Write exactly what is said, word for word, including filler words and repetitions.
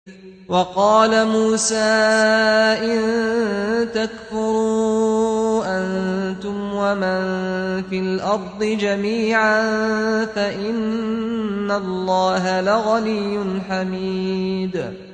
وقال موسى إن تكفروا أنتم ومن في الأرض جميعا فإن الله لغني حميد